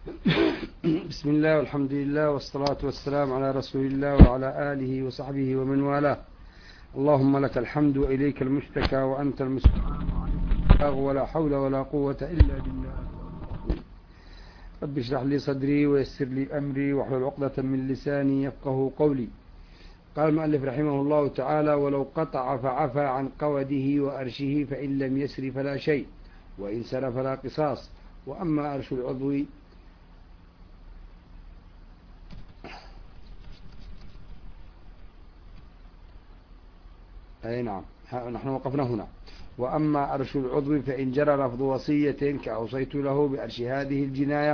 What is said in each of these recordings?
بسم الله والحمد لله والصلاة والسلام على رسول الله وعلى آله وصحبه ومن والاه. اللهم لك الحمد وإليك المشتكى وأنت المستعان ولا حول ولا قوة إلا بالله. رب اشرح لي صدري ويسر لي أمري واحلل عقدة من لساني يفقه قولي. قال المؤلف رحمه الله تعالى: ولو قطع فعفى عن قوده وأرشه فإن لم يسر فلا شيء، وإن سر فلا قصاص. وأما أرش العضو أي نعم، نحن وقفنا هنا. وأما أرش العضو فإن جرى لفظ وصية كأوصيت له بأرش هذه الجناية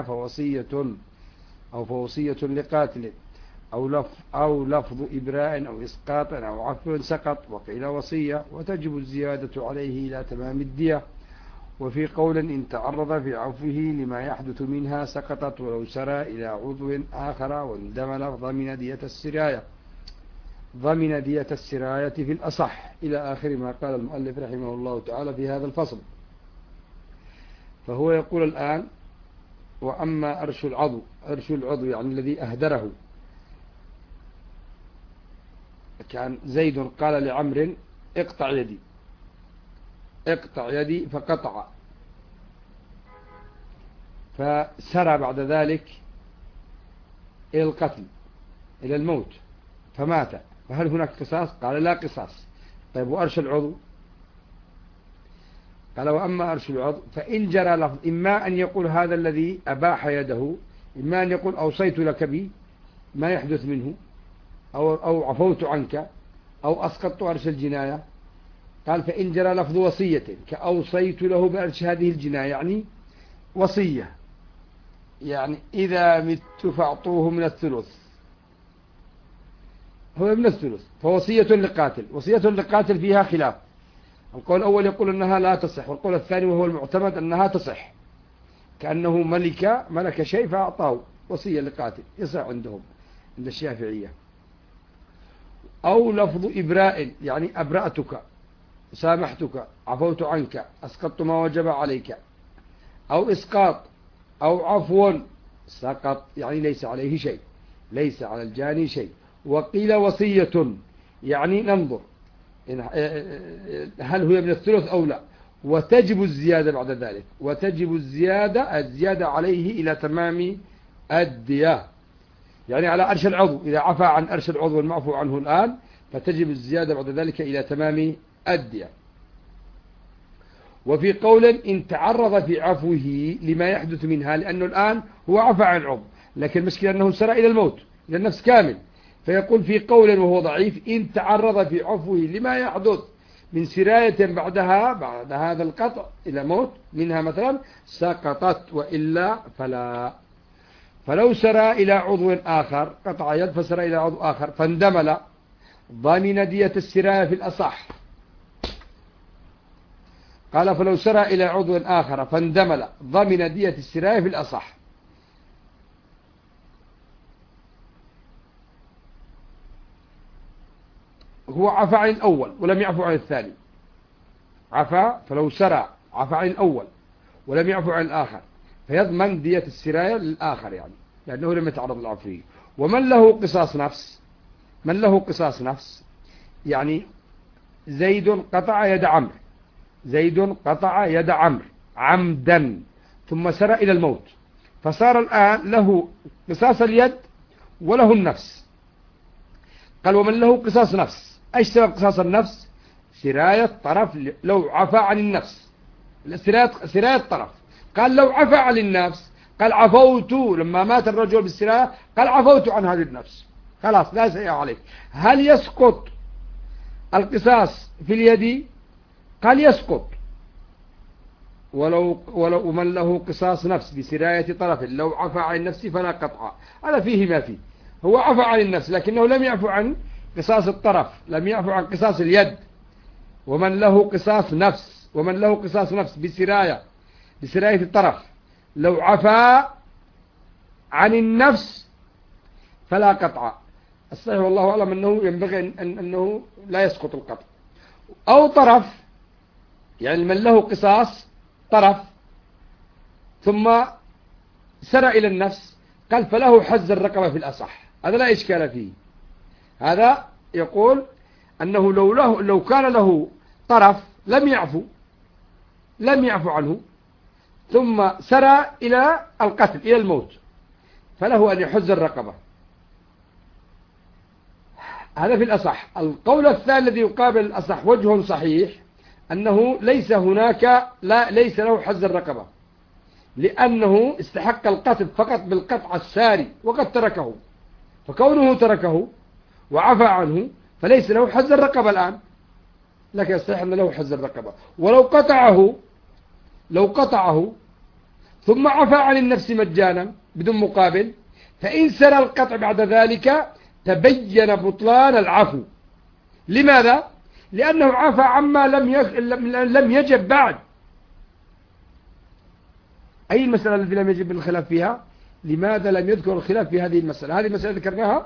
فوصية لقاتل أو لفظ إبراء أو إسقاط أو عفو سقط، وقيل وصية، وتجب الزيادة عليه إلى تمام الدية. وفي قول إن تعرض في عفوه لما يحدث منها سقطت ولو سرى إلى عضو آخر واندمل ضمن دية السراية في الأصح، إلى آخر ما قال المؤلف رحمه الله تعالى في هذا الفصل. فهو يقول الآن: وأما أرش العضو يعني الذي أهدره. كان زيد قال لعمر: اقطع يدي فقطع، فسرى بعد ذلك إلى القتل، إلى الموت، فمات، فهل هناك قصاص؟ قال: لا قصاص. طيب وأرش العضو؟ قال: وأما أرش العضو فإن جرى لفظ، إما أن يقول هذا الذي أباح يده، إما أن يقول أوصيت لك بي ما يحدث منه، أو عفوت عنك، أو أسقطت أرش الجناية. قال: فإن جرى لفظ وصية كأوصيت له بأرش هذه الجناية، يعني وصية، يعني إذا مت فاعطوه من الثلث، هو من الثلث، فوصية لقاتل. وصية لقاتل فيها خلاف. القول الأول يقول أنها لا تصح، والقول الثاني وهو المعتمد أنها تصح، كأنه ملك شيء فأعطاه وصية لقاتل، يصح عندهم، عند الشافعية. أو لفظ إبراء، يعني أبرأتك، سامحتك، عفوت عنك، أسقطت ما وجب عليك. أو إسقاط، أو عفو سقط، يعني ليس عليه شيء، ليس على الجاني شيء. وقيل وصية، يعني ننظر هل هو من الثلث أو لا، وتجب الزيادة بعد ذلك، وتجب الزيادة عليه إلى تمام الدية، يعني على أرش العضو. إذا عفى عن أرش العضو المعفو عنه الآن، فتجب الزيادة بعد ذلك إلى تمام الدية. وفي قول إن تعرض في عفوه لما يحدث منها، لأنه الآن هو عفى عن عضو، لكن المشكلة أنه سرى إلى الموت، إلى النفس كامل. فيقول في قول وهو ضعيف: إن تعرض في عفوه لما يحدث من سراية بعد هذا القطع إلى موت منها مثلا سقطت، وإلا فلا. فلو سرى إلى عضو آخر، قطع يد فسرى إلى عضو آخر فاندمل، ضمن دية السراية في الأصح. قال: فلو سرى إلى عضو آخر فاندمل ضمن دية السراية في الأصح. هو عفى عن الأول ولم يعفو عن الثاني. عفى، فلو سرى عفى عن الأول ولم يعفو عن الآخر، فيضمن دية السراية للآخر، يعني لأنه لم يتعرض للعفو. ومن له قصاص نفس، يعني زيد قطع يد عمرو عمدا، ثم سرى إلى الموت، فصار الآن له قصاص اليد وله النفس. قال: ومن له قصاص نفس، أيش سبب قصاص النفس؟ سراية طرف. لو عفى عن النفس، سراية طرف. قال: لو عفى عن النفس، قال: عفوت، لما مات الرجل بالسراية قال: عفوت عن هذه النفس، خلاص لا شيء عليك. هل يسقط القصاص في اليد؟ قال: يسقط. ولو من له قصاص نفس بسراية طرف لو عفى عن النفس فلا قطع. هذا فيه ما فيه. هو عفى عن النفس لكنه لم يعفو عن قصاص الطرف، لم يعفو عن قصاص اليد. ومن له قصاص نفس بسراية الطرف لو عفى عن النفس فلا قطع. الصحيح والله أعلم أنه ينبغي أنه لا يسقط القطع. أو طرف، يعني من له قصاص طرف ثم سرى إلى النفس قال فله حز الرقبة في الأصح، هذا لا إشكال فيه. هذا يقول أنه لو كان له طرف لم يعفو عنه ثم سرى إلى القتل إلى الموت فله أن يحز الرقبة، هذا في الأصح. القول الثاني الذي يقابل الأصح وجه صحيح أنه ليس له حز الرقبة، لأنه استحق القتل فقط بالقطع الساري وقد تركه، فكونه تركه وعفى عنه فليس له حز الرقبة الآن، لكن يستحق أن له حز الرقبة. لو قطعه ثم عفى عن النفس مجانا بدون مقابل، فإن سرى القطع بعد ذلك تبين بطلان العفو. لماذا؟ لأنه عفى عما لم يجب بعد. أي المسألة التي لم يجب الخلاف فيها؟ لماذا لم يذكر الخلاف في هذه المسألة؟ هذه المسألة ذكرناها.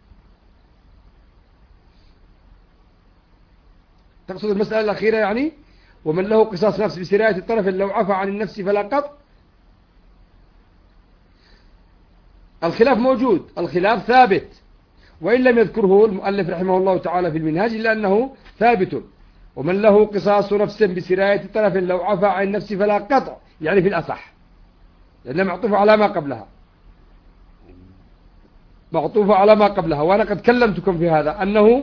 تقصد المسألة الأخيرة يعني ومن له قصاص نفس بسراية الطرف لو عفى عن النفس فلا قطع. الخلاف موجود، الخلاف ثابت، وإن لم يذكره المؤلف رحمه الله تعالى في المنهاج إلا أنه ثابت. ومن له قصاص نفس بسراية طرف لو عفى عن النفس فلا قطع، يعني في الأصح، لأنه معطوف على ما قبلها، وأنا قد كلمتكم في هذا أنه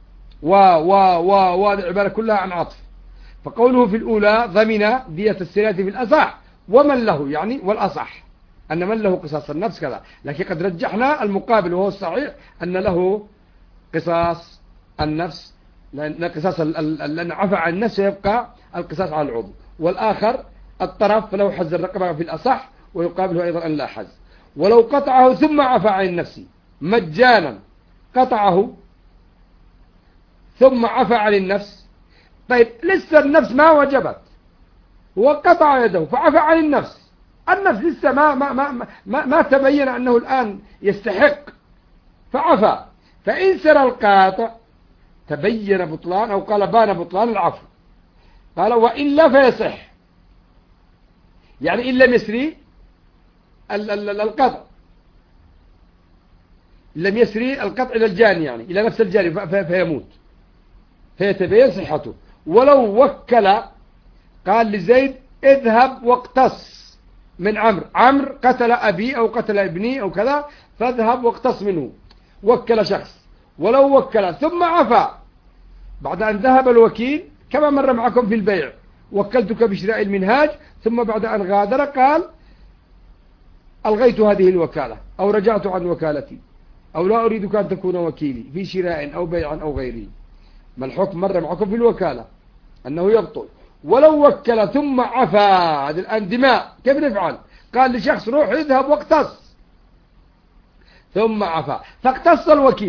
العبارة كلها عن عطف. فقوله في الأولى ضمن دية السراية في الأصح، ومن له يعني والأصح أن من له قصاص النفس كذا، لكن قد رجحنا المقابل وهو الصحيح أن له قصاص النفس، لأن عفى عن النفس يبقى القصاص على العضو، والآخر الطرف فله حز الرقبة في الأصح، ويقابله أيضا أن لا حز. ولو قطعه ثم عفى عن النفس مجانا، قطعه ثم عفى عن النفس، طيب لسه النفس ما وجبت، وقطع يده فعفى عن النفس لسه ما تبين أنه الآن يستحق فعفى، فإن سرى القاطع تبين بطلان، أو قال بان بطلان العفو. قال وإلا فيصح، يعني إن لم يسري القطع، لم يسري القطع إلى الجاني، يعني إلى نفس الجاني فيموت فيتبين صحته. ولو وكل قال لزيد اذهب واقتص من عمرو قتل أبي أو قتل ابني أو كذا، فاذهب واقتص منه، وكل شخص. ولو وكل ثم عفى بعد أن ذهب الوكيل، كما مر معكم في البيع، وكلتك بشراء المنهاج، ثم بعد أن غادر قال ألغيت هذه الوكالة أو رجعت عن وكالتي، أو لا أريدك أن تكون وكيلي في شراء أو بيع أو غيره. ما الحكم؟ مر معكم في الوكالة أنه يبطل. ولو وكل ثم عفى، هذه الآن دماء، كيف نفعل؟ قال لشخص روح اذهب واقتص، ثم عفى فاقتص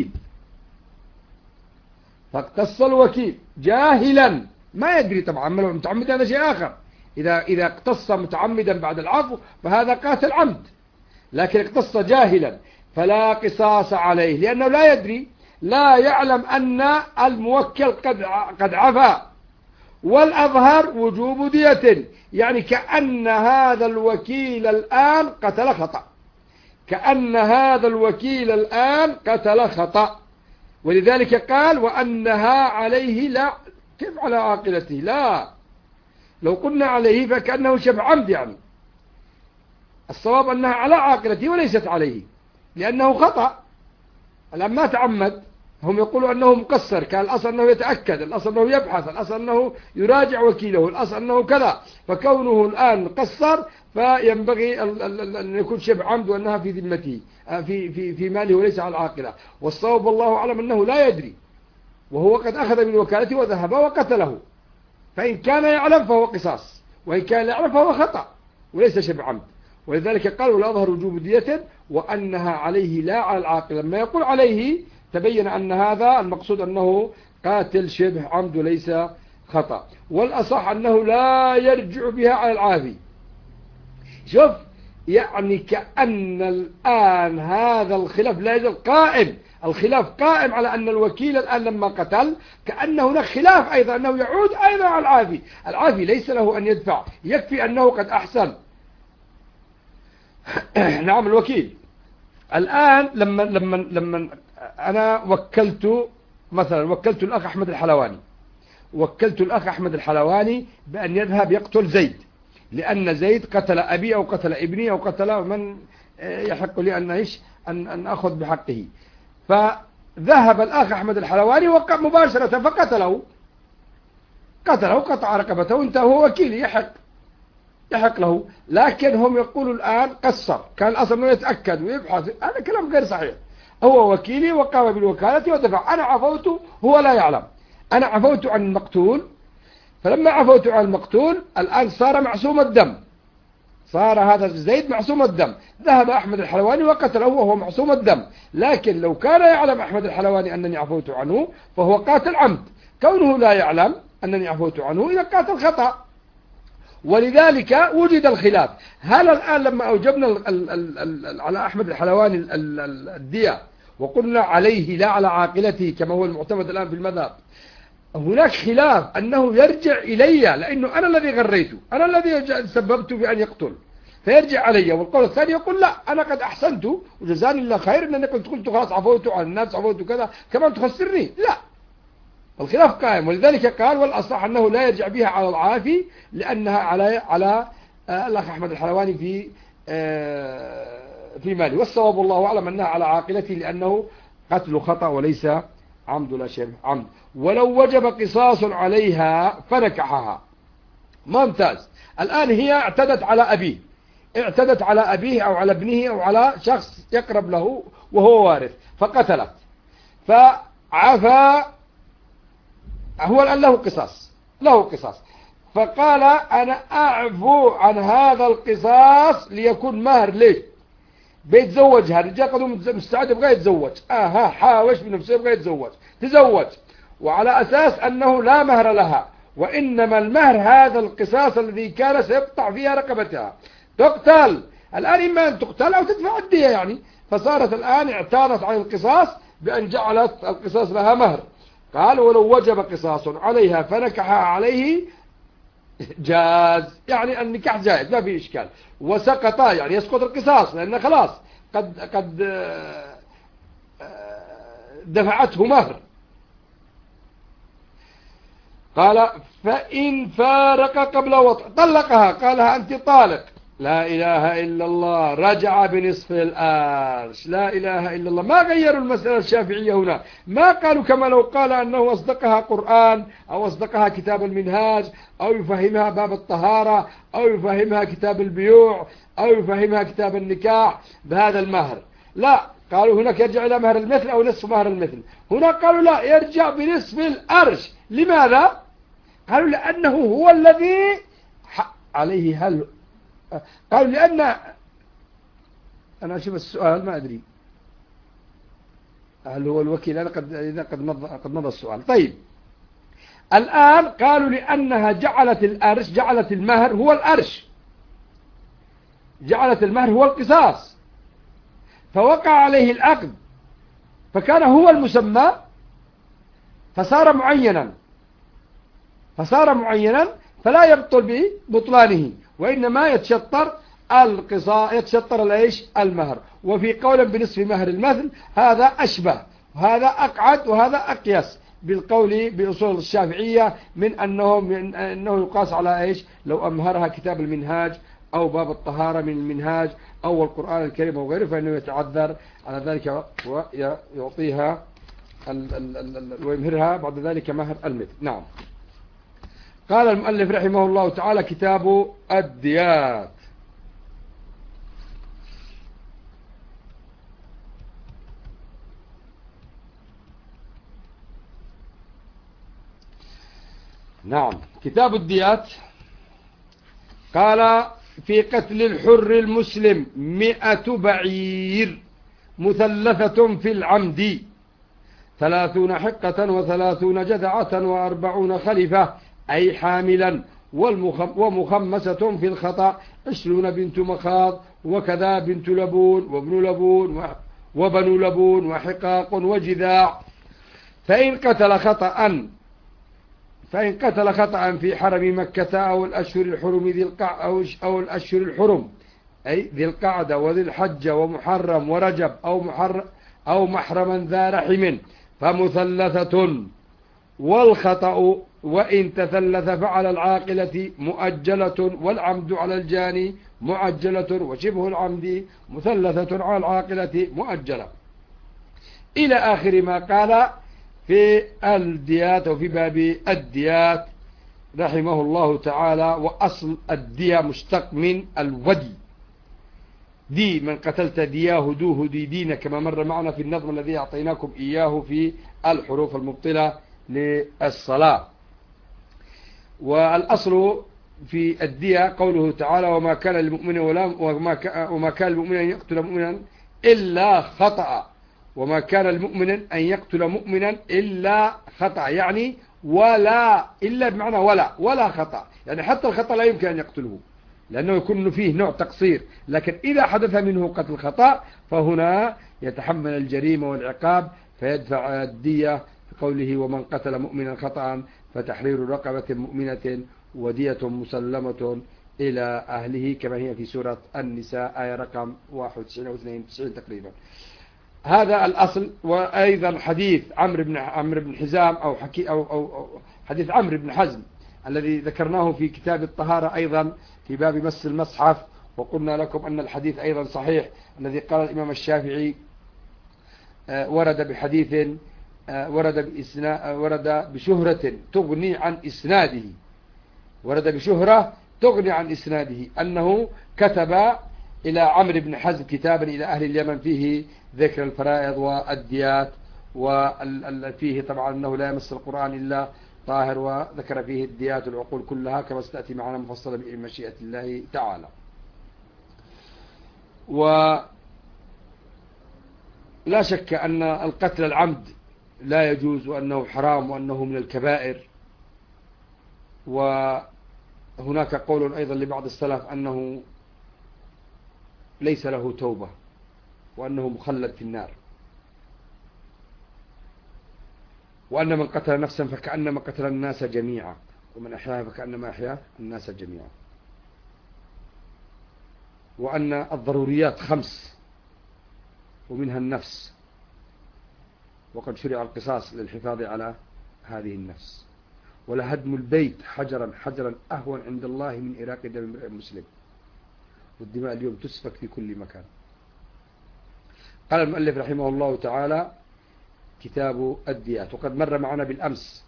الوكيل جاهلا ما يدري طبعا، متعمد هذا شيء آخر. إذا اقتص متعمدا بعد العفو فهذا قاتل عمد، لكن اقتص جاهلا فلا قصاص عليه، لأنه لا يدري، لا يعلم أن الموكل قد عفى. والأظهر وجوب دية، يعني كأن هذا الوكيل الآن قتل خطأ، ولذلك قال وأنها عليه لا، كيف على عاقلته؟ لا، لو قلنا عليه فكأنه شبه عمد، يعني الصواب أنها على عاقلته وليست عليه، لأنه خطأ الآن ما تعمد. هم يقولوا أنه مقصر، كان الأصل أنه يتأكد، الأصل أنه يبحث، الأصل أنه يراجع وكيله، الأصل أنه كذا، فكونه الآن قصر فينبغي أن يكون شبه عمد، وأنها في ذمته في ماله وليس على العاقلة. والصواب والله أعلم أنه لا يدري، وهو قد أخذ من وكالته وذهب وقتله، فإن كان يعلم فهو قصاص، وإن كان لا يعلم فهو خطأ وليس شبه عمد. ولذلك قال والأظهر وجوب دية وأنها عليه لا على العاقلة. لما يقول عليه تبين أن هذا المقصود أنه قاتل شبه عمد وليس خطأ. والأصح أنه لا يرجع بها على العافي. شوف، يعني كأن الآن هذا الخلاف لا يزال قائم، الخلاف قائم على أن الوكيل الآن لما قتل كأن هناك خلاف أيضا أنه يعود أيضا على العافي. العافي ليس له أن يدفع، يكفي أنه قد أحسن. نعم الوكيل. الآن لما أنا وكلت الأخ أحمد الحلواني، وكلت الأخ أحمد الحلواني بأن يذهب يقتل زيد، لأن زيد قتل أبي أو قتل ابني أو قتل من يحق لي أن أخذ بحقه. فذهب الأخ أحمد الحلواني وقع مباشرة فقتله، قطع رقبته، انت هو وكيلي يحق له. لكن هم يقولوا الآن قصر، كان الأصل أنه يتأكد ويبحث، هذا كلام غير صحيح. هو وكيلي وقام بالوكالة ودفع، أنا عفوت هو لا يعلم، أنا عفوت عن المقتول. فلما عفوت عن المقتول الآن صار معصوم الدم، صار هذا زيد معصوم الدم. ذهب أحمد الحلواني وقتله وهو معصوم الدم. لكن لو كان يعلم أحمد الحلواني أنني عفوت عنه فهو قاتل عمد، كونه لا يعلم أنني عفوت عنه إذا قاتل خطأ. ولذلك وجد الخلاف. هل الآن لما أوجبنا على أحمد الحلواني الدية وقلنا عليه لا على عاقلته كما هو المعتمد الآن في المذهب، هناك خلاف أنه يرجع إلي، لأنه أنا الذي غريته، أنا الذي سببت بأن يقتل، فيرجع علي. والقول الثاني يقول لا، أنا قد أحسنت وجزاني الله خير أنني قلت خلاص عفوت عن الناس، عفوت كذا، كمان تخسرني. لا، الخلاف قائم. ولذلك قال والأصح أنه لا يرجع بها على العافي، لأنها على الأخ أحمد الحلواني في ماله. والصواب الله أعلم أنها على عاقلته، لأنه قتل خطأ وليس عمد ولا شبه عمد. ولو وجب قصاص عليها فنكحها. ممتاز. الآن هي اعتدت على أبيه، اعتدت على أبيه أو على ابنه أو على شخص يقرب له وهو وارث، فقتلت، فعفى. هو الآن له قصاص، فقال أنا أعفو عن هذا القصاص ليكون مهر. ليش؟ بيتزوجها، الرجال قدوا مستعد يبغى يتزوج، حاوش بنفسه يبغى تزوج، وعلى أساس أنه لا مهر لها، وإنما المهر هذا القصاص الذي كان سيقطع فيها رقبتها. تقتل الآن، إما أن تقتل أو تدفع الدية يعني. فصارت الآن اعتادت عن القصاص بأن جعلت القصاص لها مهر. قال ولو وجب قصاص عليها فنكحها عليه جاز، يعني النكاح جائز ما في إشكال. وسقط يعني يسقط القصاص، لأنه خلاص قد دفعته مهر. قال فإن فارق قبل وطء طلقها، قالها أنت طالق. لا إله إلا الله، رجع بنصف الآرش. لا إله إلا الله. ما غيروا المسألة الشافعية هنا، ما قالوا كما لو قال أنه أصدقها قرآن أو أصدقها كتاب المنهاج أو يفهمها باب الطهارة أو يفهمها كتاب البيوع أو يفهمها كتاب النكاح بهذا المهر. لا، قالوا هناك يرجع إلى مهر المثل أو نصف مهر المثل. هنا قالوا لا، يرجع بنصف الأرش. لماذا؟ قالوا لأنه هو الذي عليه. هل قالوا لأن أنا أشوف السؤال ما أدري هل هو الوكيل، أنا قد مضى السؤال. طيب الآن قالوا لأنها جعلت المهر هو الأرش، جعلت المهر هو القصاص، فوقع عليه العقد فكان هو المسمى، فصار معينا فلا يبطل ببطلانه، وإنما يتشطر المهر. وفي قول بنصف مهر المثل هذا أشبه، وهذا أقعد، وهذا أقيس بالقول بأصول الشافعية من أنه يقاس على لو أمهرها كتاب المنهاج أو باب الطهارة من المنهاج أو القرآن الكريم أو غيره، فإنه يتعذر على ذلك ويعطيها ويمهرها بعد ذلك مهر المثل. نعم. قال المؤلف رحمه الله تعالى كتاب الديات. نعم، كتاب الديات. قال في قتل الحر المسلم 100 بعير مثلثة في العمد 30 حقة و30 جذعة و40 خلفة، أي حاملا، ومخمسة في الخطأ 20 بنت مخاض، وكذا بنت لبون وابن لبون وبنو لبون وحقاق وجذاع. فإن قتل خطأ في حرم مكة أو الأشهر الحرم أو الأشهر الحرم أي ذي القعدة وذي الحجة ومحرم ورجب أو محرما ذا رحم فمثلثة، والخطأ وإن تثلث فعلى العاقلة مؤجلة، والعمد على الجاني معجلة، وشبه العمد مثلثة على العاقلة مؤجلة، إلى آخر ما قال في الديات أو في باب الديات رحمه الله تعالى. وأصل الدية مشتق من الودي، دي من قتلت دياه دوه دي دين، كما مر معنا في النظم الذي أعطيناكم إياه في الحروف المبطلة للصلاة. والأصل في الدية قوله تعالى وما كان للمؤمن وما كان للمؤمن أن يقتل مؤمنا إلا خطأ، وما كان للمؤمن أن يقتل مؤمنا إلا خطأ، يعني ولا، إلا بمعنى ولا خطأ، يعني حتى الخطأ لا يمكن أن يقتله لأنه يكون فيه نوع تقصير، لكن إذا حدث منه قتل خطأ فهنا يتحمل الجريمة والعقاب فيدفع الدية، في قوله ومن قتل مؤمنا خطأ فتحرير رقبة مؤمنة ودية مسلمة إلى أهله، كما هي في سورة النساء آية رقم 91 أو 92 تقريبا. هذا الأصل. وأيضا حديث عمرو بن حزام أو حديث عمرو بن حزم الذي ذكرناه في كتاب الطهارة أيضا في باب مس المصحف، وقلنا لكم أن الحديث أيضا صحيح، الذي قال الإمام الشافعي ورد بحديث ورد بشهرة تغني عن إسناده، ورد بشهرة تغني عن إسناده، أنه كتب إلى عمرو بن حزم كتابا إلى أهل اليمن فيه ذكر الفرائض والديات، وفيه طبعا أنه لا يمس القرآن إلا طاهر، وذكر فيه الديات والعقول كلها كما ستأتي معنا مفصلة بمشيئة الله تعالى. ولا شك أن القتل العمد لا يجوز، وأنه حرام، وأنه من الكبائر. وهناك قول أيضا لبعض السلف أنه ليس له توبة، وأنه مخلد في النار، وأن من قتل نفسا فكأنما قتل الناس جميعا، ومن أحياها فكأنما أحيا الناس جميعا، وأن الضروريات 5 ومنها النفس، وقد شرع القصاص للحفاظ على هذه النفس، ولهدم البيت حجرا حجرا أهون عند الله من إراق دم امرئ مسلم، والدماء اليوم تسفك في كل مكان. قال المؤلف رحمه الله تعالى كتاب الديات. وقد مر معنا بالأمس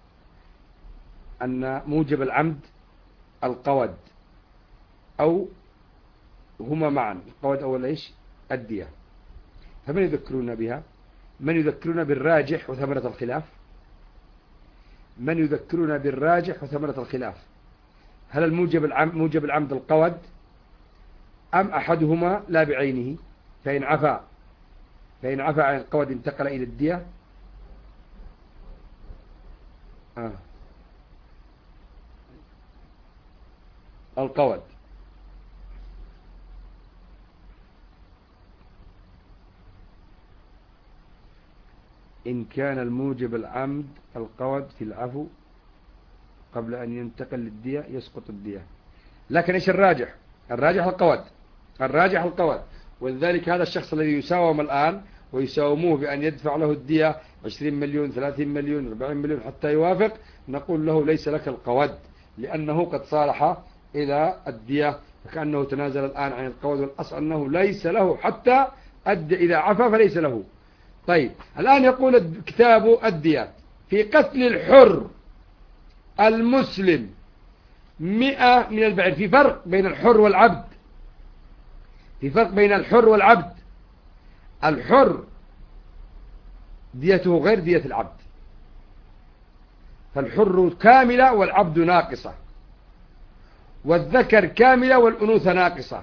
أن موجب العمد القود، أو هما معا، القود أول إيش؟ الدية. فمن يذكرون بها؟ من يذكرون بالراجح وثمرة الخلاف؟ من يذكرون بالراجح وثمرة الخلاف؟ هل موجب العمد القود أم أحدهما لا بعينه؟ فإن عفا عن القود انتقل إلى الدية. القود إن كان الموجب العمد القود في العفو قبل أن ينتقل للدية يسقط الدية. لكن إيش الراجح؟ الراجح القود. ولذلك هذا الشخص الذي يساوم الآن ويساوموه بأن يدفع له الدية 20 مليون 30 مليون 40 مليون حتى يوافق، نقول له ليس لك القود، لأنه قد صالح إلى الدية، فكأنه تنازل الآن عن القود، والأصل أنه ليس له حتى إذا عفا فليس له. طيب الآن يقول كتاب الديات في قتل الحر المسلم 100 من البعير. في فرق بين الحر والعبد. الحر ديته غير دية العبد، فالحر كاملة والعبد ناقصة، والذكر كاملة والأنوثة ناقصة،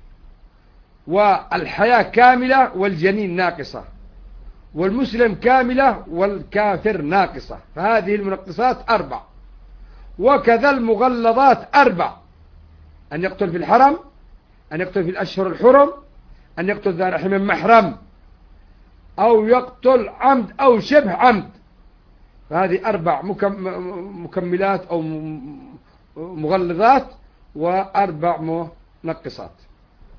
والحياة كاملة والجنين ناقصة، والمسلم كاملة والكافر ناقصة. فهذه المنقصات 4. وكذا المغلظات 4: أن يقتل في الحرم، أن يقتل في الأشهر الحرم، أن يقتل ذا رحم محرم، أو يقتل عمد أو شبه عمد. فهذه 4 مكملات أو مغلظات و4 منقصات.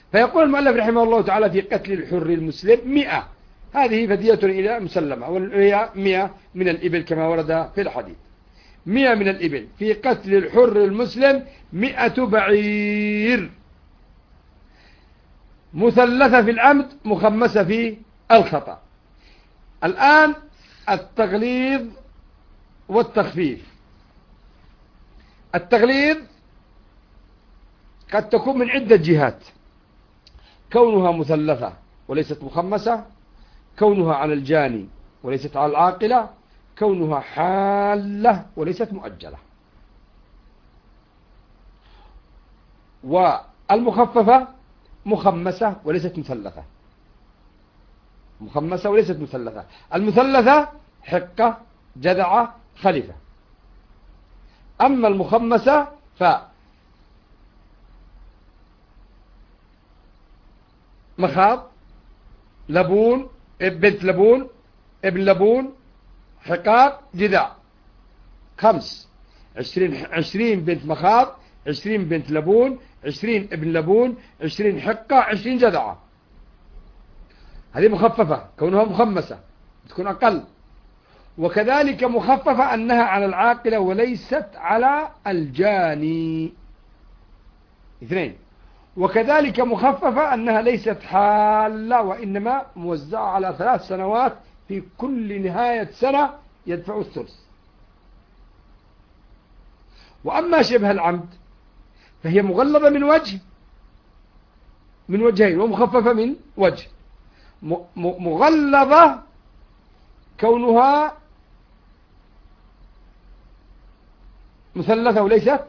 فيقول المؤلف رحمه الله تعالى في قتل الحر المسلم 100، هذه فدية إلى مسلمة، وهي 100 من الإبل كما ورد في الحديث. 100 من الإبل في قتل الحر المسلم، 100 بعير، مثلثة في العمد، مخمسة في الخطأ. الآن التغليظ والتخفيف. التغليظ قد تكون من عدة جهات: كونها مثلثة وليست مخمسة، كونها على الجاني وليست على العاقلة، كونها حالة وليست مؤجلة. والمخففة مخمسة وليست مثلثة، مخمسة وليست مثلثة. المثلثة حقة، جذعة، خلفة. أما المخمسة مخاض، لبون، بنت لبون، ابن لبون، حقاق، جذع. 20 بنت مخاض، 20 بنت لبون، 20 ابن لبون، 20 حقة، 20 جذعة. هذه مخففة، كونها مخمسة تكون أقل. وكذلك مخففة أنها على العاقلة وليست على الجاني، 2. وكذلك مخففة أنها ليست حالة، وإنما موزعة على 3 سنوات، في كل نهاية سنة يدفع الثلث. وأما شبه العمد فهي مغلظة من وجهين، ومخففة من وجه. مغلظة كونها مثلثة وليست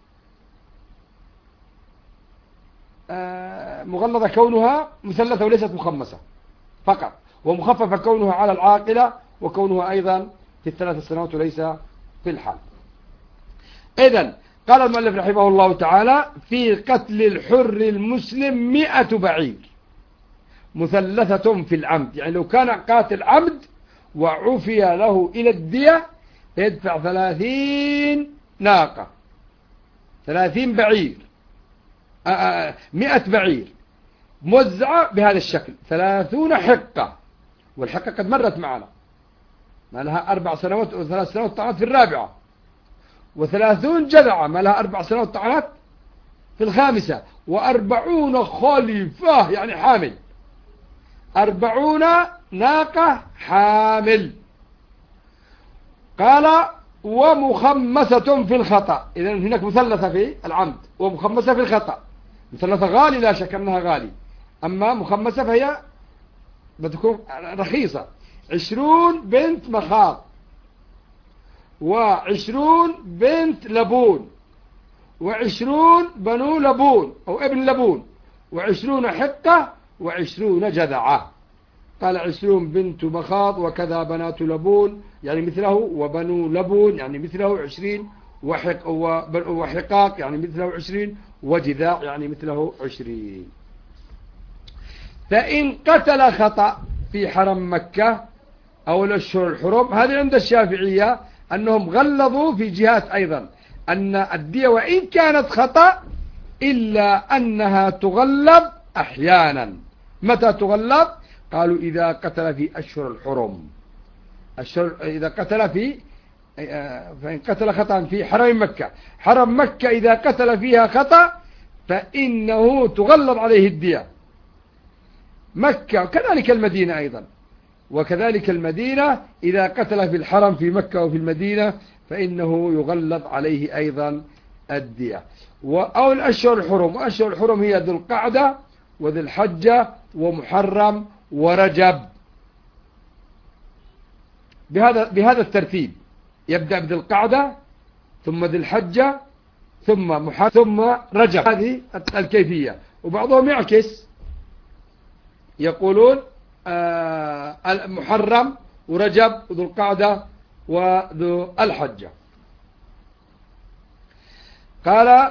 مغلظة كونها مثلثة وليست مخمسة فقط، ومخففة كونها على العاقلة، وكونها أيضا في 3 سنوات وليس في الحال. إذن قال المؤلف رحمه الله تعالى: في قتل الحر المسلم 100 بعير، مثلثة في العمد. يعني لو كان قاتل عمد وعفي له إلى الدية يدفع 30 ناقة، 30 بعير، 100 بعير موزعة بهذا الشكل، 30 حقة. والحقة قد مرت معنا، ما لها 4 سنوات أو 3 سنوات طعنات في الرابعة، و30 جذعة ما لها 4 سنوات طعنات في الخامسة، و40 خليفة يعني حامل، 40 ناقة حامل. قال: ومخمسة في الخطأ. إذن هناك مثلثة في العمد ومخمسة في الخطأ. مثلثة غالي لا شك أنها غالي، أما مخمسة فهي بتكون رخيصة. 20 بنت مخاض، و20 بنت لبون، و20 بنو لبون أو ابن لبون، و20 حقة، و20 جذعة. قال: 20 بنت مخاض، وكذا بنات لبون يعني مثله، وبنو لبون يعني مثله 20، وحقاق يعني مثله 20، وجذاع يعني مثله 20. فإن قتل خطأ في حرم مكة أو الأشهر الحرم، هذه عند الشافعية أنهم غلظوا في جهات أيضا، أن الدية وإن كانت خطأ إلا أنها تغلظ أحيانا. متى تغلظ؟ قالوا: إذا قتل في أشهر الحرم، إذا قتل فإن قتل خطأ في حرم مكة، حرم مكة إذا قتل فيها خطأ فإنه تغلظ عليه الدية. مكة كذلك المدينة أيضا، وكذلك المدينة إذا قتل في الحرم في مكة وفي المدينة فإنه يغلظ عليه أيضا الدية. أو الأشهر الحرم، وأشهر الحرم هي ذو القعدة وذو الحجة ومحرم ورجب، بهذا الترتيب، يبدأ بذي القعدة ثم ذي الحجة ثم محرم ثم رجب. هذه الكيفية. وبعضهم يعكس، يقولون المحرم ورجب وذو القعدة وذو الحجة. قال: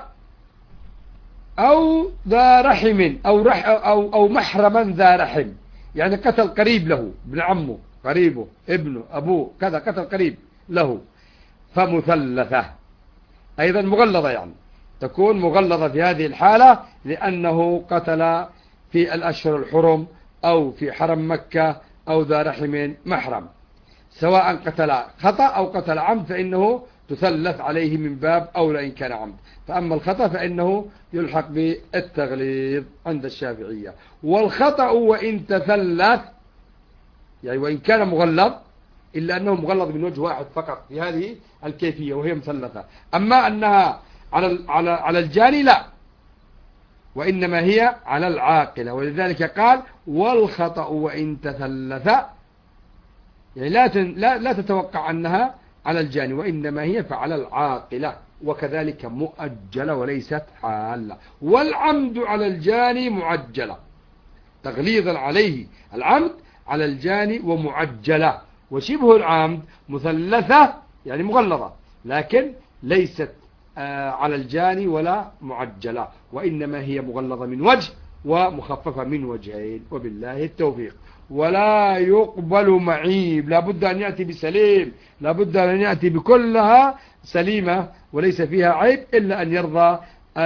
أو ذا رحم أو محرما ذا رحم، يعني قتل قريب له، ابن عمه، قريبه، ابنه، أبوه، كذا، قتل قريب له، فمثلثة أيضا مغلظة، يعني تكون مغلظة في هذه الحالة لأنه قتل في الأشهر الحرم أو في حرم مكة أو ذا رحم محرم، سواء قتل خطأ أو قتل عمد فإنه تثلث عليه من باب أولى إن كان عمد. فأما الخطأ فإنه يلحق بالتغليظ عند الشافعية. والخطأ وإن تثلث يعني وإن كان مغلظ إلا أنه مغلظ من وجه واحد فقط في هذه الكيفية وهي مثلثة. أما أنها على الجاني لا، وإنما هي على العاقلة. ولذلك قال والخطأ وإن تثلث، يعني لا تتوقع أنها على الجاني، وإنما هي فعلى العاقلة، وكذلك مؤجلة وليست حالة. والعمد على الجاني معجلة، تغليظا عليه العمد على الجاني ومعجلة. وشبه العمد مثلثة يعني مغلظة، لكن ليست على الجاني ولا معجلة، وإنما هي مغلظة من وجه ومخففة من وجهين، وبالله التوفيق. ولا يقبل معيب، لابد أن يأتي بسليم، لابد أن يأتي بكلها سليمة وليس فيها عيب إلا أن يرضى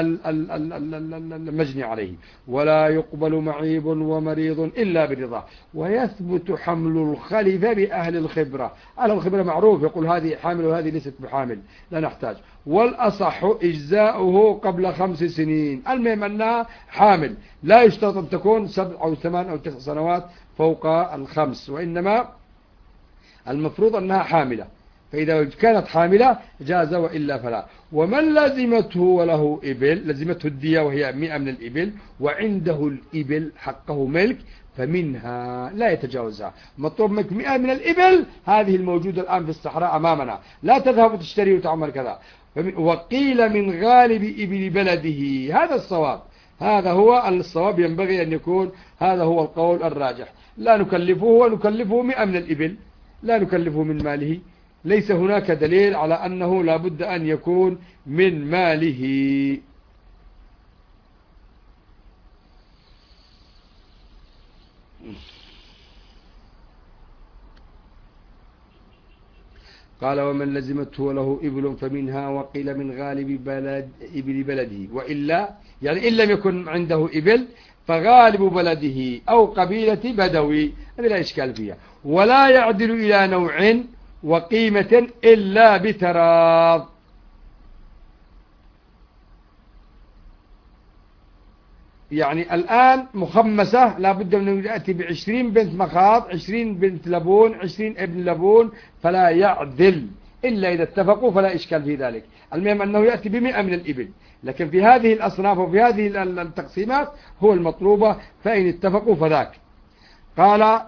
المجني عليه. ولا يقبل معيب ومريض إلا برضاه. ويثبت حمل الخلف بأهل الخبرة. أهل الخبرة معروف، يقول هذه حامل وهذه ليست بحامل، لا نحتاج. والأصح إجزاؤه قبل 5 سنين، المهم أنها حامل، لا يشترط أن تكون 7 أو 8 أو 9 سنوات فوق 5، وإنما المفروض أنها حاملة. فإذا كانت حاملة جاز وإلا فلا. ومن لزمته وله إبل، لزمته الدية وهي 100 من الإبل، وعنده الإبل حقه ملك، فمنها لا يتجاوزها. مطلوب منك 100 من الإبل، هذه الموجودة الآن في الصحراء أمامنا، لا تذهب وتشتري وتعمل كذا. وقيل من غالب إبل بلده، هذا الصواب، هذا هو الصواب، ينبغي أن يكون هذا هو القول الراجح. لا نكلفه، ونكلفه 100 من الإبل، لا نكلفه من ماله. ليس هناك دليل على أنه لا بد أن يكون من ماله. قال ومن لزمته وله إبل فمنها، وقيل من غالب إبل بلده، وإلا يعني إن لم يكن عنده إبل فغالب بلده أو قبيلة بدوي، هذه لا إشكال فيها. ولا يعدل إلى نوع وقيمة إلا بتراض. يعني الآن مخمسة لا بد من أن يأتي ب20 بنت مخاض، 20 بنت لبون، 20 ابن لبون، فلا يعدل إلا إذا اتفقوا، فلا إشكال في ذلك. المهم أنه يأتي ب100 من الإبل، لكن في هذه الأصناف وفي هذه التقسيمات هو المطلوبة، فإن اتفقوا فذاك. قال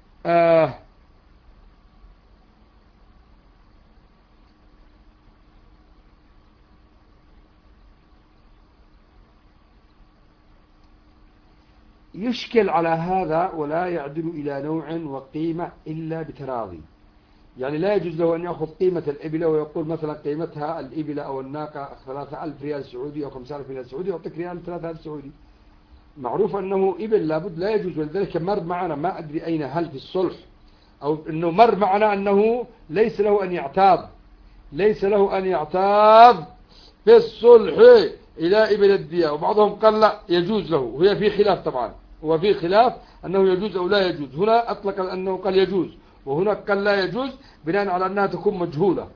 يشكل على هذا ولا يعدل إلى نوع وقيمة إلا بتراضي. يعني لا يجوز له أن يأخذ قيمة الإبلة ويقول مثلا قيمتها الإبلة أو الناقة 3000 ريال سعودي أو 5000 ريال سعودي، أعطيك ريال 3000 سعودي. معروف أنه إبل لابد، لا يجوز. ولذلك مر معنا، ما أدري أين، هل في الصلح أو أنه مر معنا أنه ليس له أن يعتاض، ليس له أن يعتاض في الصلح إلى إبل الدية. وبعضهم قال لا يجوز له، وهي في خلاف طبعا، وفي خلاف أنه يجوز أو لا يجوز. هنا أطلق أنه قال يجوز، وهنا قال لا يجوز، بناء على أنها تكون مجهولة.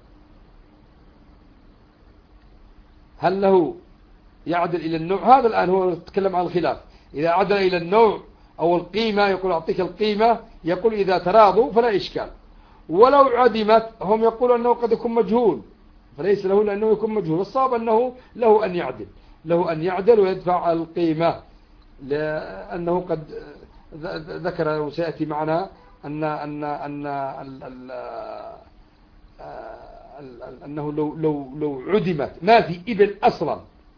هل له يعدل إلى النوع؟ هذا الآن هو يتكلم عن الخلاف. إذا عدل إلى النوع أو القيمة يقول أعطيك القيمة، يقول إذا تراضوا فلا إشكال. ولو عدمت هم يقول أنه قد يكون مجهول، فليس له لأنه يكون مجهول. الصواب أنه له أن يعدل، له أن يعدل ويدفع القيمة، لأنه قد ذكر وسيأتي معنا أنه لو عدمت ما في إبل أصلا،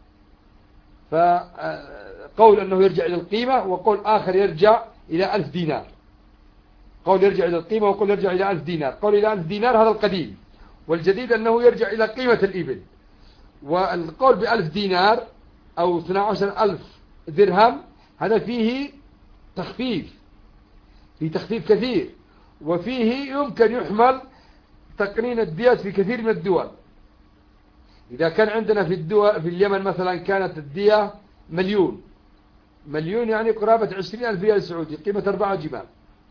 فقول أنه يرجع إلى القيمة، وقول آخر يرجع إلى 1000 دينار. قول يرجع إلى القيمة وقول يرجع إلى 1000 دينار. قول إلى 1000 دينار هذا القديم، والجديد أنه يرجع إلى قيمة الإبل. والقول ب1000 دينار أو 12000 درهم هذا فيه تخفيف، في تخفيف كثير، وفيه يمكن يحمل تقنين الديات في كثير من الدول. إذا كان عندنا في الدول في اليمن مثلا كانت الدية 1,000,000، مليون يعني قرابة 20,000 ريال سعودي، قيمة 4 جمال.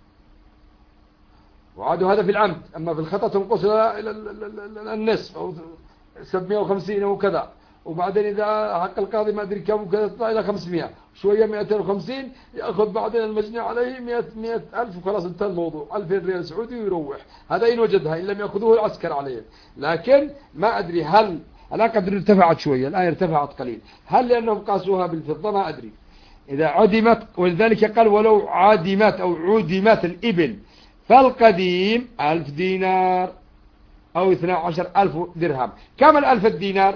وعادوا هذا في العمد، أما في الخطأ تنقص إلى النصف أو 750 أو كذا. وبعدين إذا حق القاضي ما أدري كم وكذا تطلع إلى 500 شوية 250، يأخذ بعدين المجني عليه 100,000 وخلاص انتهى الموضوع. 2000 ريال سعودي ويروح. هذا إن وجدها، إن لم يأخذوه العسكر عليه. لكن ما أدري هل الآن قد ارتفعت شوية، الآن ارتفعت قليل، هل لأنهم قاسوها بالفضة ما أدري. إذا عدمت، ولذلك قال ولو عدمت أو عدمت الإبل فالقديم 1000 دينار أو 12,000 درهم. كم 1000 الدينار؟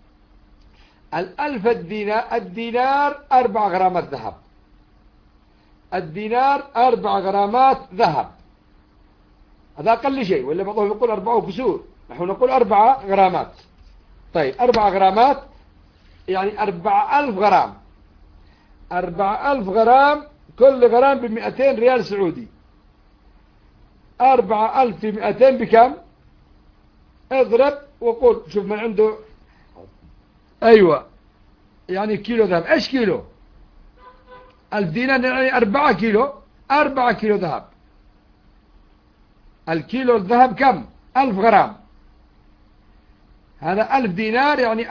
1000 الدينار 4 غرامات ذهب. الدينار 4 غرامات ذهب، هذا أقل شيء، ولا بعضهم يقول 4 كسور، نحن نقول 4 غرامات. طيب 4 غرامات يعني 4000 غرام. 4000 غرام، كل غرام ب200 ريال سعودي. 4000 في 200 بكم؟ اضرب وقول، شوف من عنده. أيوة، يعني كيلو ذهب. إيش كيلو؟ 1000 دينار يعني 4 كيلو. 4 كيلو ذهب. الكيلو الذهب كم؟ 1000 غرام. هذا 1000 دينار يعني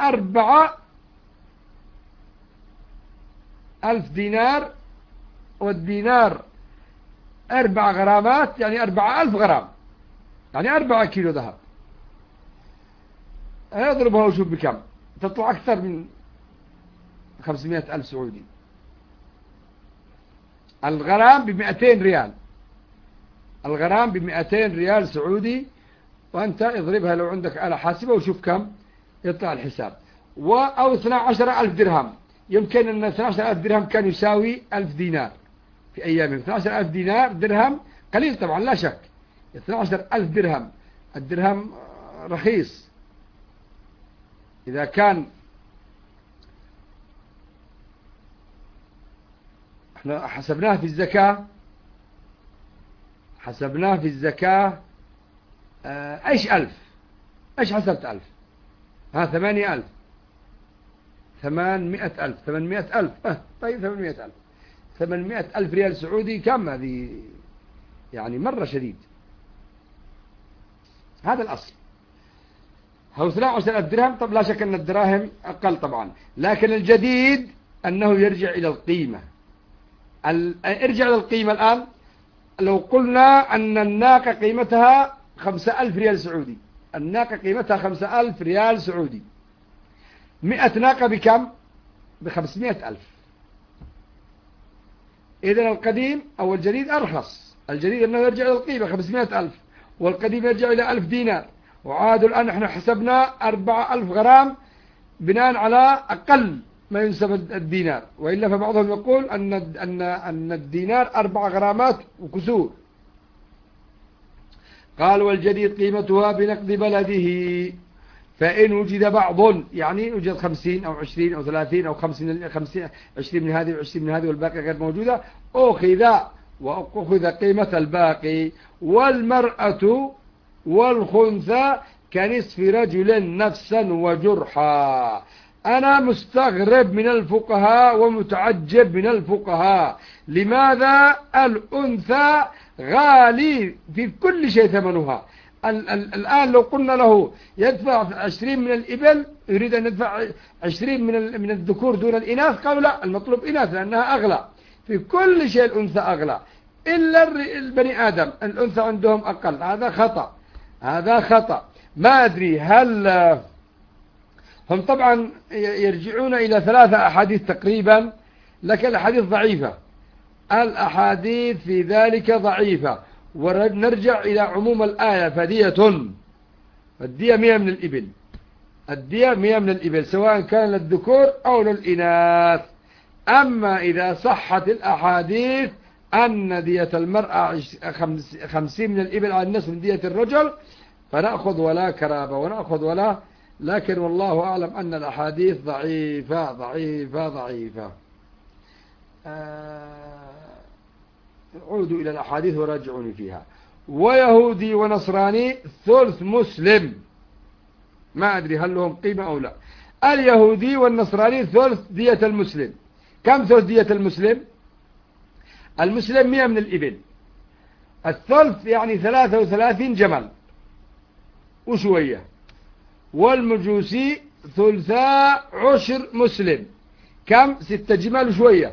4000 دينار، والدينار 4 غرامات يعني 4000 غرام، يعني 4 كيلو ذهب. اضربها وشوف بكم، تطلع أكثر من 500,000 سعودي. الغرام ب200 ريال. الغرام ب200 ريال سعودي، وأنت اضربها لو عندك آلة حاسبة وشوف كم يطلع الحساب. أو 12,000 درهم. يمكن أن 12,000 درهم كان يساوي 1000 دينار في أيامهم. 12,000 دينار درهم قليل طبعا لا شك. 12,000 درهم، الدرهم رخيص. إذا كان احنا حسبناه في الزكاة، ايش 1000؟ ايش حسبت 1000؟ ها 8,000، 800,000، 800,000. طيب 800,000، 800,000 ريال سعودي كم هذه؟ يعني مرة شديد. هذا الأصل. هو 12,000 درهم. طب لا شك أن الدراهم أقل طبعا، لكن الجديد أنه يرجع إلى القيمة. ارجع إلى القيمة الآن. لو قلنا أن الناقة قيمتها 5,000 ريال سعودي، الناقة قيمتها 5,000 ريال سعودي. 100 ناقة بكم؟ ب500,000. إذن القديم أو الجديد أرخص. الجديد أنه يرجع إلى القيمة 500,000، والقديم يرجع إلى 1000 دينار. وعادوا الآن نحن حسبنا 4000 غرام بناء على أقل ما ينسب الدينار، وإلا فبعضهم يقول أن الدينار 4 غرامات وكسور. قال والجديد قيمتها بنقد بلده، فإن وجد بعض، يعني وجد 50 أو 20 أو 30 أو 50 20 من هذه و20 من هذه والباقي غير موجودة، أخذ قيمة الباقي. والمرأة والخنثى كنصف رجل نفسا وجرحا. أنا مستغرب من الفقهاء ومتعجب من الفقهاء، لماذا الأنثى غالي في كل شيء ثمنها؟ الآن لو قلنا له يدفع 20 من الإبل، يريد أن يدفع 20 من الذكور دون الإناث، قالوا لا، المطلوب إناث لأنها أغلى. في كل شيء الأنثى أغلى، إلا البني آدم الأنثى عندهم أقل. هذا خطأ. ما أدري هل هم طبعا يرجعون إلى 3 أحاديث تقريبا، لكن الأحاديث ضعيفة. الأحاديث في ذلك ضعيفة. ونرجع إلى عموم الآية: فدية. الدية 100 من الإبل. الدية 100 من الإبل سواء كان للذكور أو للإناث. أما إذا صحت الأحاديث أن دية المرأة 50 من الإبل على النصف من دية الرجل، فنأخذ ولا كرابة ونأخذ ولا. لكن والله أعلم أن الأحاديث ضعيفة ضعيفة ضعيفة. عودوا إلى الأحاديث وراجعوني فيها. ويهودي ونصراني ثلث مسلم. ما أدري هل لهم قيمة أو لا. اليهودي والنصراني ثلث دية المسلم. كم ثلث دية المسلم؟ المسلم 100 من الإبل، الثلث يعني 33 جمل وشوية، والمجوسي 13 مسلم، كم؟ 6 جمال وشوية.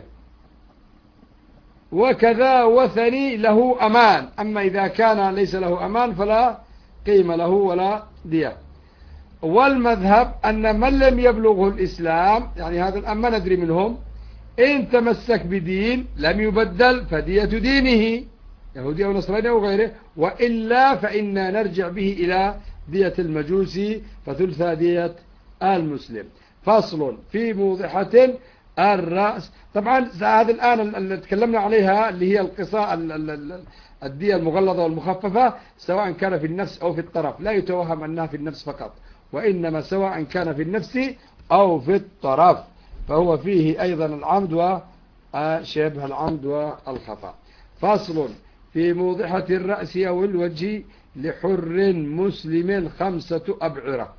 وكذا وثني له أمان، أما إذا كان ليس له أمان فلا قيمة له ولا دية. والمذهب أن من لم يبلغه الإسلام، يعني هذا الأم ما ندري منهم، إن تمسك بدين لم يبدل فدية دينه، يهودي أو نصراني أو غيره، وإلا فإنا نرجع به إلى دية المجوسي فثلث دية المسلم. فصل في موضحة الرأس. طبعا هذا الآن اللي تكلمنا عليها اللي هي القصاء الدية المغلظة والمخففة، سواء كان في النفس أو في الطرف، لا يتوهم أنها في النفس فقط، وإنما سواء كان في النفس أو في الطرف، فهو فيه أيضا العمد وشبه العمد والخطأ. فصل في موضحة الرأس أو الوجه لحر مسلم 5 أبعرة.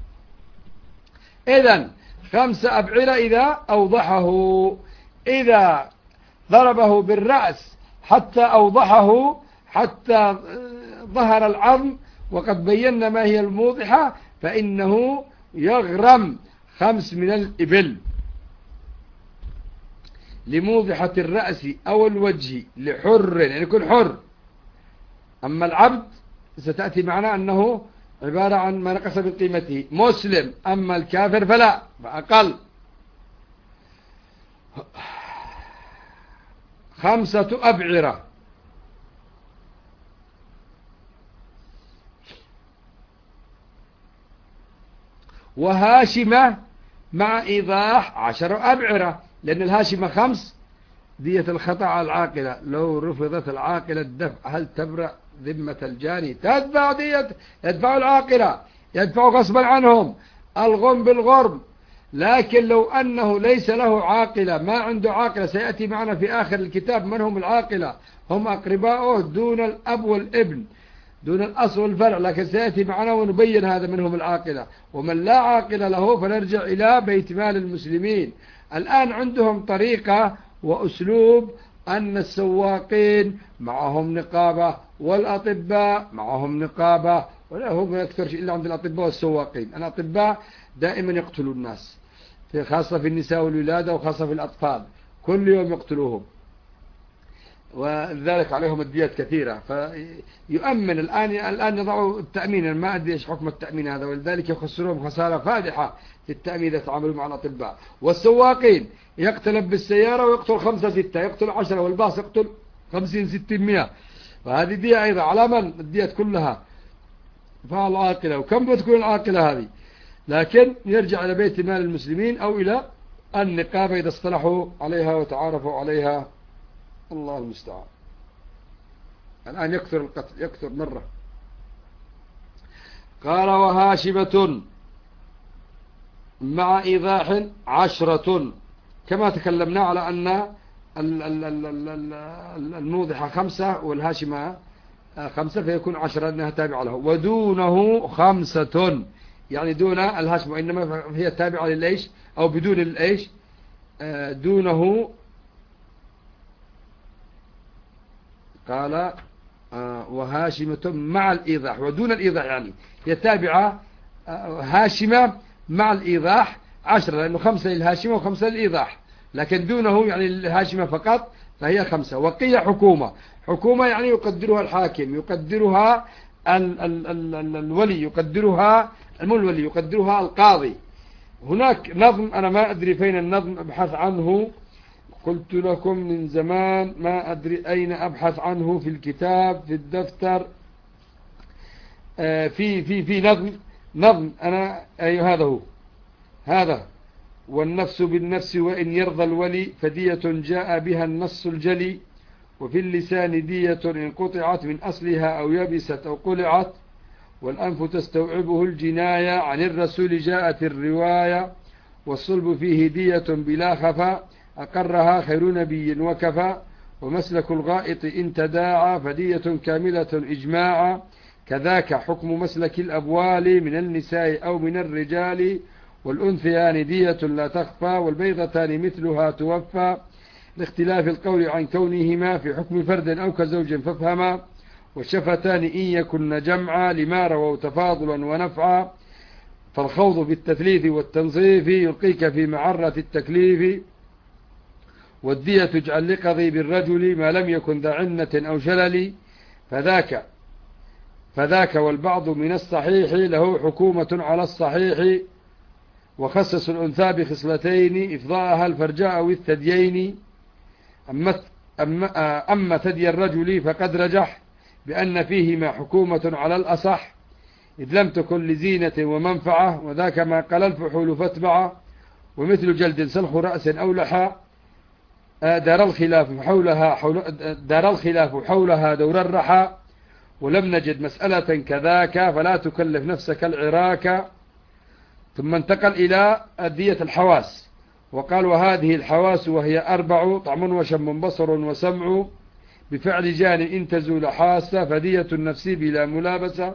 إذن 5 أبعرة إذا أوضحه، إذا ضربه بالرأس حتى أوضحه، حتى ظهر العظم وقد بينا ما هي الموضحة، فإنه يغرم 5 من الإبل لموضحة الرأس أو الوجه لحر، يعني يكون حر. أما العبد ستأتي معنا أنه عبارة عن ما نقص من قيمته مسلم، أما الكافر فلا، فأقل. 5 أبعرة. وهاشمة مع إيضاح 10 أبعرة، لأن الهاشمة 5 دية الخطأ على العاقلة، لو رفضت العاقلة الدفع هل تبرأ ذمة الجاني؟ تدفع دية، يدفع العاقلة، يدفع غصبا عنهم الغم بالغرم. لكن لو أنه ليس له عاقلة، ما عنده عاقلة، سيأتي معنا في آخر الكتاب من هم العاقلة، هم أقرباؤه دون الأب والابن، دون الأصل والفرع، لكن سيأتي معنا ونبين هذا منهم العاقلة. ومن لا عاقلة له فنرجع إلى بيت مال المسلمين. الآن عندهم طريقة وأسلوب أن السواقين معهم نقابة والأطباء معهم نقابة، ولا هو ما يكثرش إلا عند الأطباء والسواقين. الأطباء دائما يقتلوا الناس، خاصة في النساء والولادة وخاصة في الأطفال، كل يوم يقتلوهم، وذلك عليهم الديات كثيرة. فيؤمن الآن يضعوا التأمين، ما أدري إيش حكم التأمين هذا، ولذلك يخسرهم خسارة فادحة في التأمين إذا تعاملوا مع الأطباء. والسواقين يقتل بالسيارة ويقتل 5 6، يقتل 10، والباص يقتل 50 60 100، فهذه دية أيضا على من الديات كلها؟ فالعاقلة. وكم بتكون العاقلة هذه؟ لكن يرجع إلى بيت مال المسلمين أو إلى النقابة إذا اصطلحوا عليها وتعارفوا عليها، الله المستعان. الآن يكثر القتل، يكثر مرة. قال وهاشمة مع إيضاح 10، كما تكلمنا على أن الموضحة 5 والهاشمة 5، فيكون 10 أنها تابعة له. ودونه 5، يعني دون الهاشمة، وإنما هي تابعة للإيش أو بدون الإيش، دونه. قال وهاشمة مع الإيضاح ودون الإيضاح، يعني هي تابعة هاشمة مع الإيضاح 10، لأنه 5 للهاشمة و5 للإيضاح، لكن دونه يعني الهاشمة فقط فهي 5. وقيل حكومة، حكومة يعني يقدرها الحاكم، يقدرها الولي، يقدرها المولي، يقدرها القاضي. هناك نظم أنا ما أدري فين النظم، أبحث عنه، قلت لكم من زمان ما أدري أين أبحث عنه، في الكتاب في الدفتر، في نظم أنا أي هذا هو هذا. والنفس بالنفس وإن يرضى الولي فدية جاء بها النص الجلي، وفي اللسان دية إن قطعت من أصلها أو يبست أو قلعت، والأنف تستوعبه الجناية عن الرسول جاءت الرواية، والصلب فيه دية بلا خفا أقرها خير نبي وكفى، ومسلك الغائط إن تداعى فدية كاملة إجماعا، كذاك حكم مسلك الأبوال من النساء أو من الرجال، والأنثيان دية لا تخفى، والبيضتان مثلها توفى، لاختلاف القول عن كونهما في حكم فرد أو كزوج فافهما. والشفتان إن يكن جمعا لما رووا تفاضلا ونفعا، فالخوض بالتثليث والتنصيف يلقيك في معرة التكليف. والدية تجعل لقضي بالرجل ما لم يكن ذا عنة أو شلل، فذاك والبعض من الصحيح له حكومة على الصحيح. وخصص الأنثى بخصلتين إفضاءها الفرجاء أو الثديين. أما ثدي الرجل فقد رجح بأن فيهما حكومة على الأصح، إذ لم تكن لزينة ومنفعة، وذاك ما قال الفحول فاتبعه. ومثل جلد سلخ رأس أو لحى، دار الخلاف حولها دور الرحى. ولم نجد مسألة كذاك فلا تكلف نفسك العراك. ثم انتقل إلى دية الحواس، وقال وهذه الحواس وهي 4: طعم وشم بصر وسمع، بفعل جان إن تزول حاسة، فدية النفس بلا ملابسة.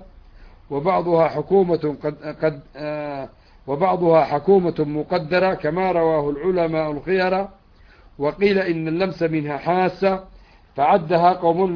وبعضها حكومة مقدرة كما رواه العلماء الخيرة. وقيل إن اللمس منها حاسة، فعدها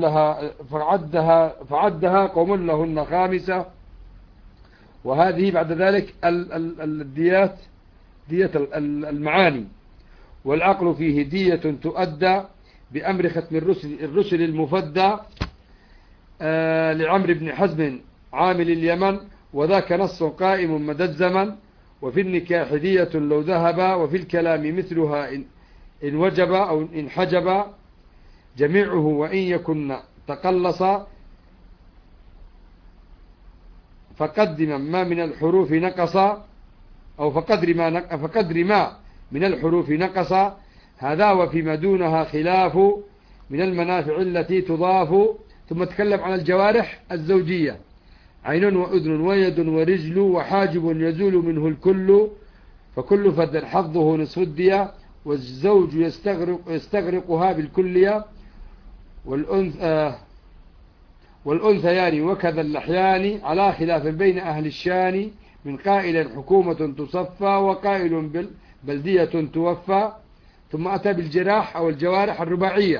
قوم لهن خامسة. وهذه بعد ذلك الديات دية المعاني. والعقل فيه دية تؤدى بأمر ختم الرسل المفدى لعمرو بن حزم عامل اليمن، وذاك نص قائم مدى الزمن. وفي النكاح دية لو ذهب، وفي الكلام مثلها إن وجب أو إن حجب جميعه، وإن يكن تقلص فقدر ما من الحروف نقص، أو فقدر ما من الحروف نقص. هذا وفيما دونها خلاف من المنافع التي تضاف. ثم تكلم عن الجوارح الزوجية: عين وأذن ويد ورجل وحاجب يزول منه الكل، فكل فرد حظه نصف الدية، والزوج يستغرقها بالكلية. والأنثيان وكذا اللحيان على خلاف بين أهل الشان، من قائل حكومة تصفى، وقائل بلدية توفى. ثم أتى بالجراح أو الجوارح الرباعية،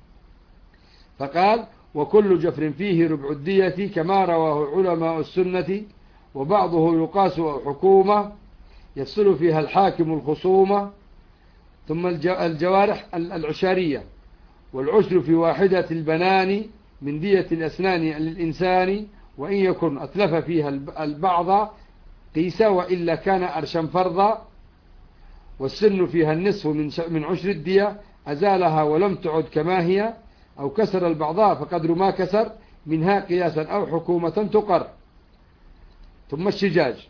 فقال وكل جفر فيه ربع الدية، كما رواه علماء السنة. وبعضه يقاس أو حكومة يفصل فيها الحاكم الخصومة. ثم الجوارح العشارية: والعشر في واحدة البنان من دية الأسنان للإنسان، وإن يكن أتلف فيها البعض قيس، وإلا كان أرشا فرضا. والسن فيها النصف من عشر الدية، أزالها ولم تعد كما هي، أو كسر البعضاء فقدر ما كسر منها قياسا أو حكومة تقر. ثم الشجاج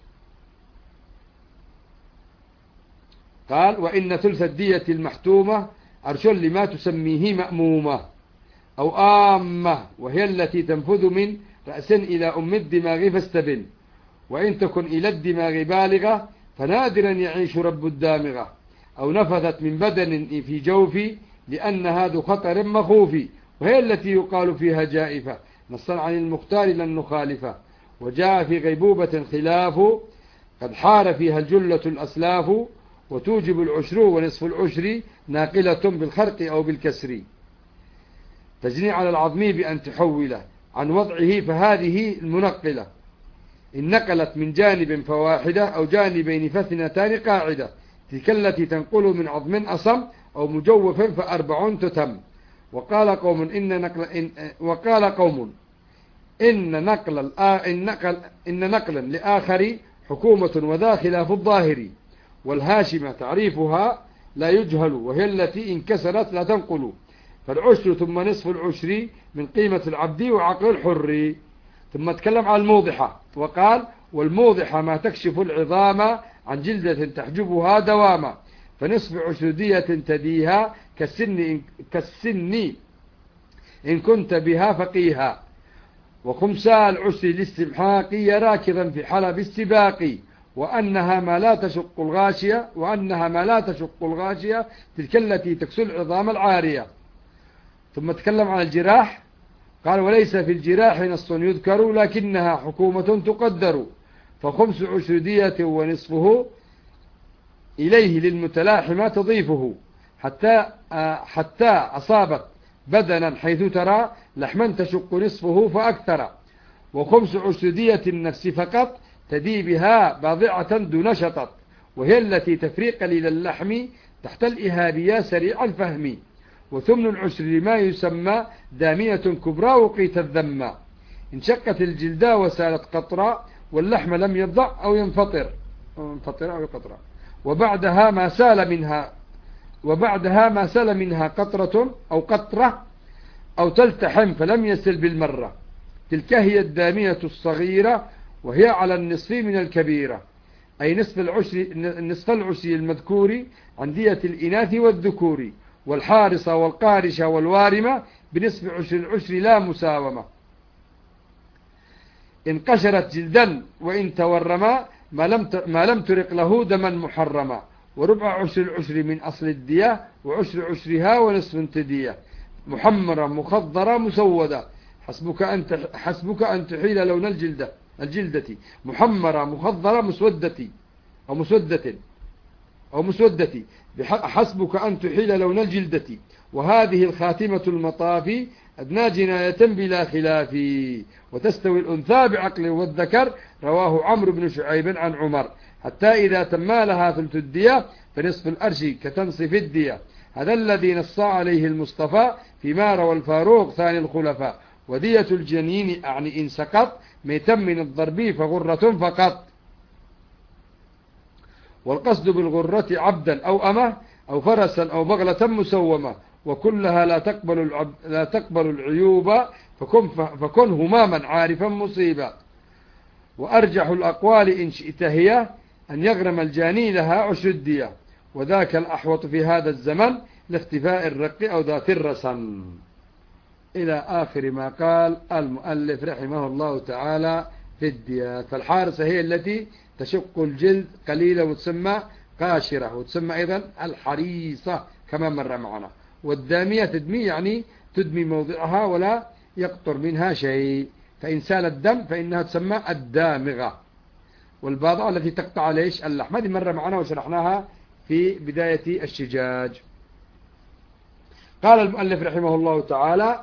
قال وإن ثلث الدية المحتومة أرش لما تسميه مأمومة أو آمة، وهي التي تنفذ من رأس إلى أم الدماغ فاستبن، وإن تكن إلى الدماغ بالغة فنادرا يعيش رب الدامغة، أو نفذت من بدن في جوفي لأنها ذو خطر مخوف، وهي التي يقال فيها جائفة نصا عن المختار لن نخالفه. وجاء في غيبوبة خلاف قد حار فيها الجلة الأسلاف، وتوجب العشر ونصف العشر ناقلة بالخرق أو بالكسر، تجني على العظم بأن تحوله عن وضعه، فهذه المنقلة إن نقلت من جانب فواحدة أو جانبين فاثنتان قاعدة، تلك التي تنقل من عظم أصم أو مجوف فأربع تتم. وقال قوم إن نقلا لآخر حكومة وذا خلاف الظاهر، والهاشمة تعريفها لا يجهل، وهي التي إن كسرت لا تنقل، فالعشر ثم نصف العشر من قيمة العبد وعقل الحر. ثم تكلم عن الموضحة وقال والموضحة ما تكشف العظام عن جلدة تحجبها دواما، فنصف عشر دية تديها كالسن إن كنت بها فقيها، وخمسا العشر للاستمحاق راكضا في حلب السباق، وأنها ما لا تشق الغاشية تلك التي تكسو العظام العارية. ثم تكلم عن الجراح قال وليس في الجراح نص يذكر، لكنها حكومة تقدر، فخمس عشر دية ونصفه إليه للمتلاحمة تضيفه حتى أصابت بدنا حيث ترى لحما تشق نصفه فأكثر، وخمس عشر دية النفس فقط تدي بها باضعة دون شطط، وهي التي تفري قليل اللحم تحت الإهابية سريع الفهم، وثمن العشر لما يسمى دامية كبرى وقيت الذمة، انشقت الجلدة وسالت قطرة واللحم لم يضع أو ينفطر أو يقطر، وبعدها ما سال منها قطرة أو تلتحم فلم يسل بالمرة، تلك هي الدامية الصغيرة، وهي على النصف من الكبيرة، أي نصف العشر المذكور عن دية الإناث والذكور، والحارصة والقارشة والوارمة بنصف عشر العشر لا مساومة، إن قشرت جلدا وإن تورما ما لم ترق له دما محرما، وربع عشر العشر من أصل الدية، وعشر عشرها ونصف تدية، محمرة مخضرة مسودة، حسبك أن تحيل لون الجلدة محمرة مخضرة مسودة حسبك أن تحيل لون الجلدة، وهذه الخاتمة المطاف أدنى جناية بلا خلاف، وتستوي الأنثى بعقل والذكر، رواه عمرو بن شعيب عن عمر، حتى إذا تم لها ثلث الدية فنصف الأرش كتنصف الدية، هذا الذي نص عليه المصطفى فيما روى الفاروق ثاني الخلفاء، ودية الجنين أعني إن سقط ميتا من الضرب فغرة فقط، والقصد بالغرة عبدا أو أمه أو فرسا أو بغلة مسومة، وكلها لا تقبل العيوب، فكن هماما عارفا مصيبا، وأرجح الأقوال إن شئت هي أن يغرم الجاني لها عشر الدية، وذاك الأحوط في هذا الزمن لاختفاء الرق أو ذات الرسم، إلى آخر ما قال المؤلف رحمه الله تعالى في الديات. فالحارسة هي التي تشق الجلد قليلا وتسمى قاشرة، وتسمى أيضا الحريصة كما مر معنا، والدامية تدمي يعني تدمي موضعها ولا يقطر منها شيء، فإن سال الدم فإنها تسمى الدامغة، والباضعة التي تقطع ليش اللحم، هذه مر معنا وشرحناها في بداية الشجاج. قال المؤلف رحمه الله تعالى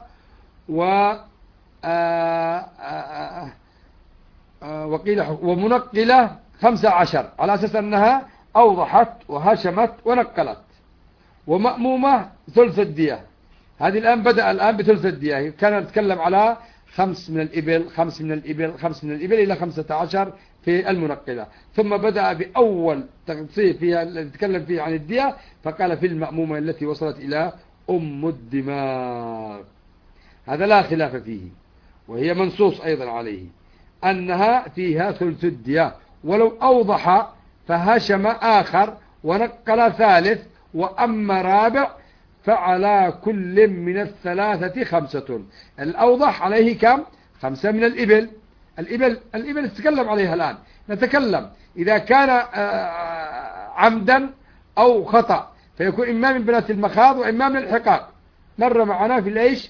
وقيل ومنقلة 15 على أساس أنها أوضحت وهشمت ونقلت، ومأمومة ثلث الدية، هذه الآن بدأ بثلث الدية، كان نتكلم على 5 من الإبل إلى 15 في المنقلة، ثم بدأ بأول تقصير فيها نتكلم فيه عن الدية، فقال في المأمومة التي وصلت إلى الدماغ، هذا لا خلاف فيه، وهي منصوص أيضا عليه أنها فيها ثلث الدية، ولو أوضح فهشم آخر ونقل ثالث وأما رابع فعلى كل من الثلاثة 5. الأوضح عليه كم؟ 5 من الإبل. الإبل نتكلم عليها الآن، نتكلم إذا كان عمدا أو خطأ فيكون إما من بنات المخاض وإما من الحقاق، مر معنا في الإيش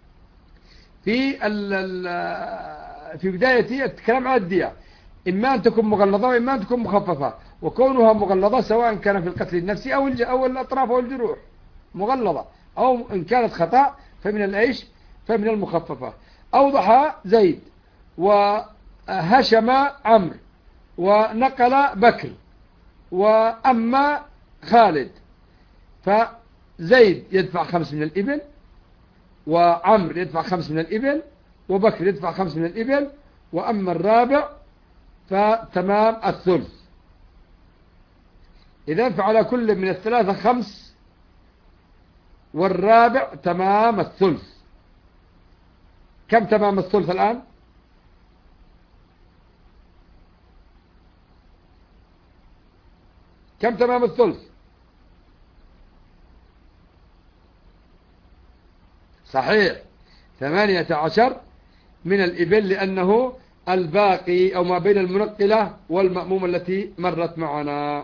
في بداية الكلام على الدية، إما أن تكون مغلظة وإما أن تكون مخففة، وكونها مغلظة سواء كان في القتل النفسي أو الأطراف أو الجروح مغلظة، أو إن كانت خطأ فمن الإيش فمن المخففة. أوضح زيد وهشم عمرو ونقل بكر وأما خالد، فزيد يدفع 5 من الإبل، وعمرو يدفع 5 من الإبل، وبكر يدفع 5 من الإبل، وأما الرابع فتمام الثلث. إذن فعلى كل من الثلاثة 5، والرابع تمام الثلث. كم تمام الثلث الآن؟ كم تمام الثلث؟ صحيح 18 من الإبل، لأنه الباقي أو ما بين المنقلة والمأمومة التي مرت معنا.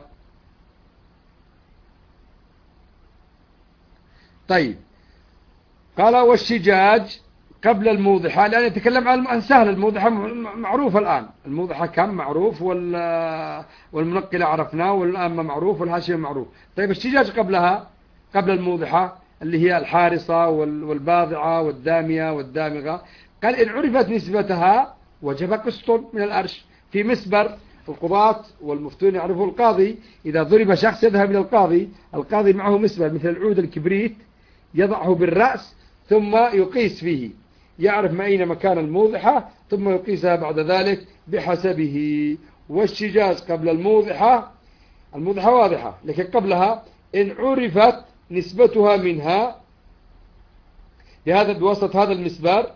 طيب، قال والشجاج قبل الموضحة، لأن يتكلم عن سهل. الموضحة معروفة الآن، الموضحة كم معروف، والمنقلة عرفناه، والآن معروف، والهاشية معروف. طيب الشجاج قبلها، قبل الموضحة، اللي هي الحارصة والباضعة والدامية والدامغة، قال إن عرفت نسبتها وجب قسط من الأرش. في مسبر القضاة والمفتون يعرفوا القاضي، إذا ضرب شخص يذهب إلى القاضي، القاضي معه مسبر مثل العود الكبريت، يضعه بالرأس ثم يقيس فيه، يعرف ما أين مكان الموضحة، ثم يقيسها بعد ذلك بحسبه. والشجاج قبل الموضحة، الموضحة واضحة، لكن قبلها إن عرفت نسبتها منها بهذا بواسطة هذا المسبار،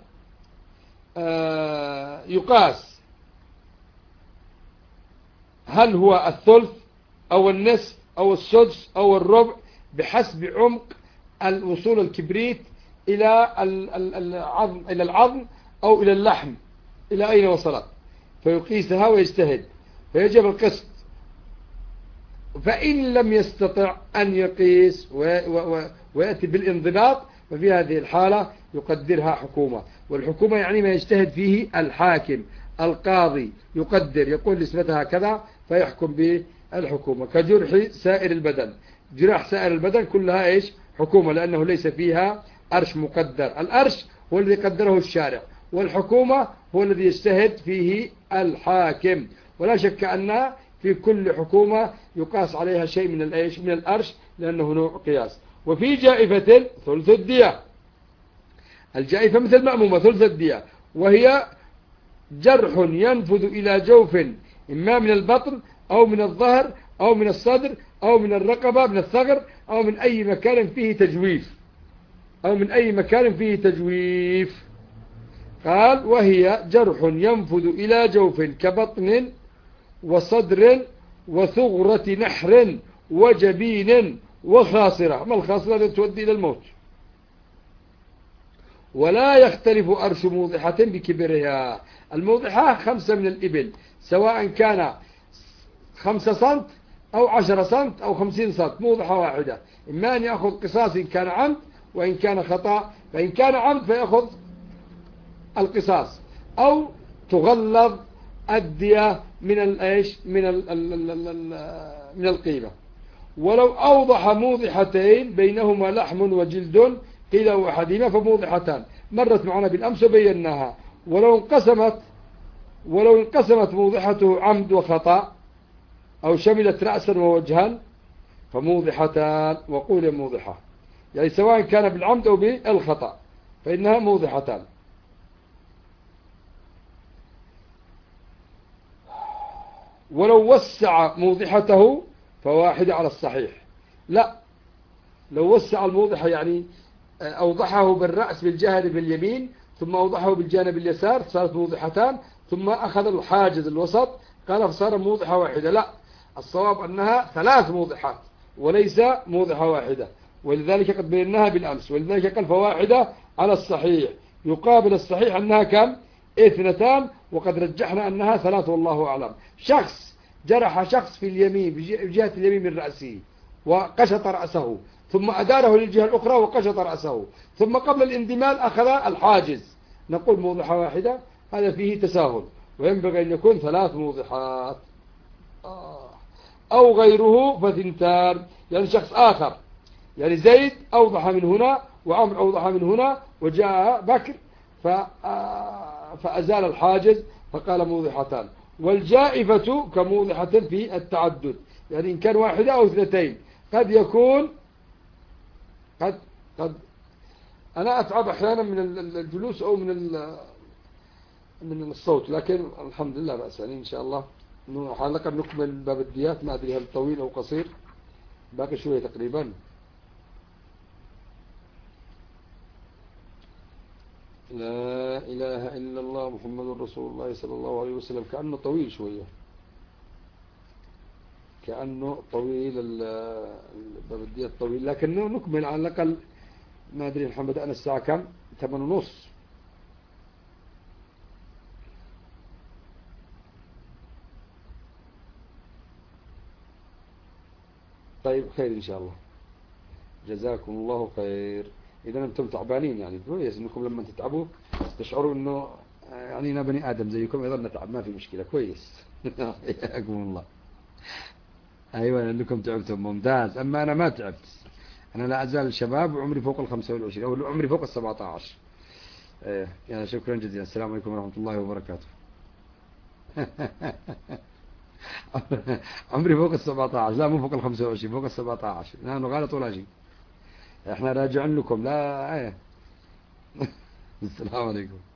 يقاس هل هو الثلث أو النصف أو السدس أو الربع، بحسب عمق الوصول الكبريت إلى العظم أو إلى اللحم، إلى أين وصلت، فيقيسها ويجتهد، فيجب القسط. فإن لم يستطع أن يقيس ويأتي بالانضباط، ففي هذه الحالة يقدرها حكومة. والحكومة يعني ما يجتهد فيه الحاكم القاضي، يقدر، يقول نسبتها كذا، فيحكم بالحكومة. كجرح سائر البدن، جراح سائر البدن كلها إيش؟ حكومة، لأنه ليس فيها أرش مقدر. الأرش هو الذي قدره الشارع، والحكومة هو الذي يجتهد فيه الحاكم. ولا شك أن في كل حكومة يقاس عليها شيء من الإيش؟ من الأرش، لأنه نوع قياس. وفي جائفة ثلث الدية، الجائفة مثل مأمومة ثلث الدية، وهي جرح ينفذ إلى جوف، إما من البطن أو من الظهر أو من الصدر أو من الرقبة، من الثغر، أو من أي مكان فيه تجويف، أو من أي مكان فيه تجويف. قال وهي جرح ينفذ إلى جوف كبطن وصدر وثغرة نحر وجبين وخاصرة. ما الخاصرة؟ التي تؤدي إلى الموت. ولا يختلف أرش موضحة بكبرها. الموضحة 5 من الإبل، سواء كان 5 سنت أو 10 سنت أو 50 سنت، موضحة واحدة. إما أن يأخذ قصاص إن كان عمد، وإن كان خطأ، فإن كان عمد فيأخذ القصاص، أو تغلظ الدية من الإيش؟ من القيمة. ولو أوضح موضحتين بينهما لحم وجلد، قيل أحدهما فموضحتان، مرت معنا بالأمس وبيناها. ولو انقسمت موضحته عمد وخطأ، أو شملت رأسا ووجها، فموضحتان. وقول موضحة يعني سواء كان بالعمد أو بالخطأ، فإنها موضحتان. ولو وسع موضحته فواحدة على الصحيح. لا، لو وسع الموضحة يعني أوضحه بالرأس بالجانب اليمين، ثم أوضحه بالجانب اليسار، صارت موضحتان، ثم أخذ الحاجز الوسط، قال فصار موضحة واحدة. لا، الصواب أنها 3 موضحات وليس موضحة واحدة، ولذلك قد بيناها بالأمس. ولذلك قال فواحدة على الصحيح، يقابل الصحيح أنها كم؟ 2، وقد رجحنا أنها 3 والله أعلم. شخص جرح شخص في اليمين، بجهة اليمين من رأسه، وقشط رأسه، ثم أداره للجهة الأخرى وقشط رأسه، ثم قبل الاندمال أخذ الحاجز، نقول موضحة واحدة؟ هذا فيه تساهل، وينبغي أن يكون 3 موضحات. أو غيره ف2، يعني شخص آخر، يعني زيد أوضح من هنا، وعمر أوضح من هنا، وجاء بكر فأزال الحاجز فقال موضحتان. والجائفة كموضحة في التعدد، يعني إن كان 1 أو 2، قد يكون قد أنا أتعب أحيانا من الجلوس أو من الصوت، لكن الحمد لله بأس، يعني إن شاء الله حالك نكمل باب الديات. ما أدري هل طويل أو قصير، باقي شوية تقريبا. لا إله إلا الله محمد رسول الله صلى الله عليه وسلم. كأنه طويل شوية، كأنه طويل باب الديات طويل، لكنه نكمل على الأقل. ما أدري محمد أنا الساعة كم؟ 8:30. طيب خير إن شاء الله، جزاكم الله خير. إذا أنتم تعبانين يعني كويس إنكم لما تتعبوا تشعروا إنه يعني أنا بني آدم زيكم أيضا نتعب، ما في مشكلة، كويس. حياكم الله. أيوة أنكم تعبتم ممتاز، أما أنا ما تعبت، أنا لا أزال شباب وعمري فوق 25 أو عمري فوق 17. يعني شكرا جزيلا، السلام عليكم ورحمة الله وبركاته. عمري فوق 17، لا مو فوق 25، فوق 17، نحن غلط ولا شيء، احنا راجعين لكم لا. السلام عليكم.